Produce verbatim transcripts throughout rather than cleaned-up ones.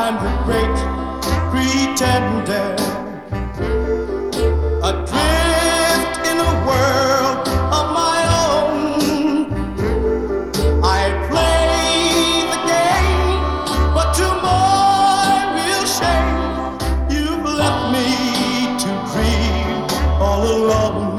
I'm the great pretender, adrift in a world of my own. I play the game, but to my real shame, you've left me to grieve all alone.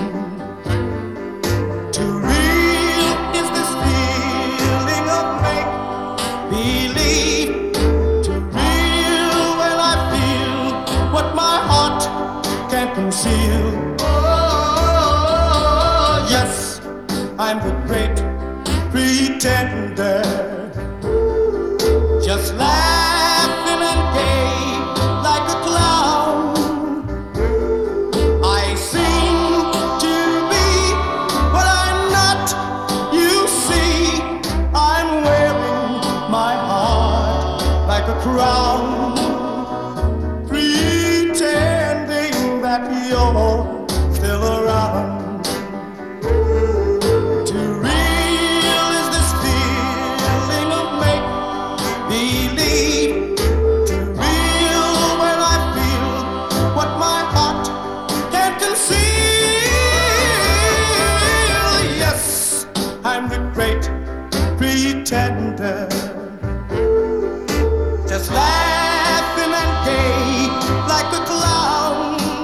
Too real is this feeling of make-believe, too real when I feel what my heart can't conceal. Oh, yes, I'm the great pretender, just laughing and gay like a clown. I seem to be what I'm not, you see. I'm wearing my heart like a crown, pretending that you're still around. Too real is this feeling of make-believe, too real when I feel what my heart can't conceal. Yes, I'm the great pretender, just laughing and gay like a clown.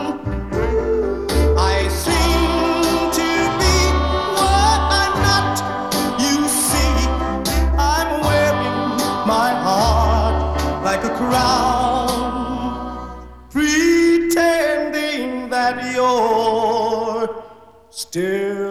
I seem to be what I'm not, you see. I'm wearing my heart like a crown, pretending that you're still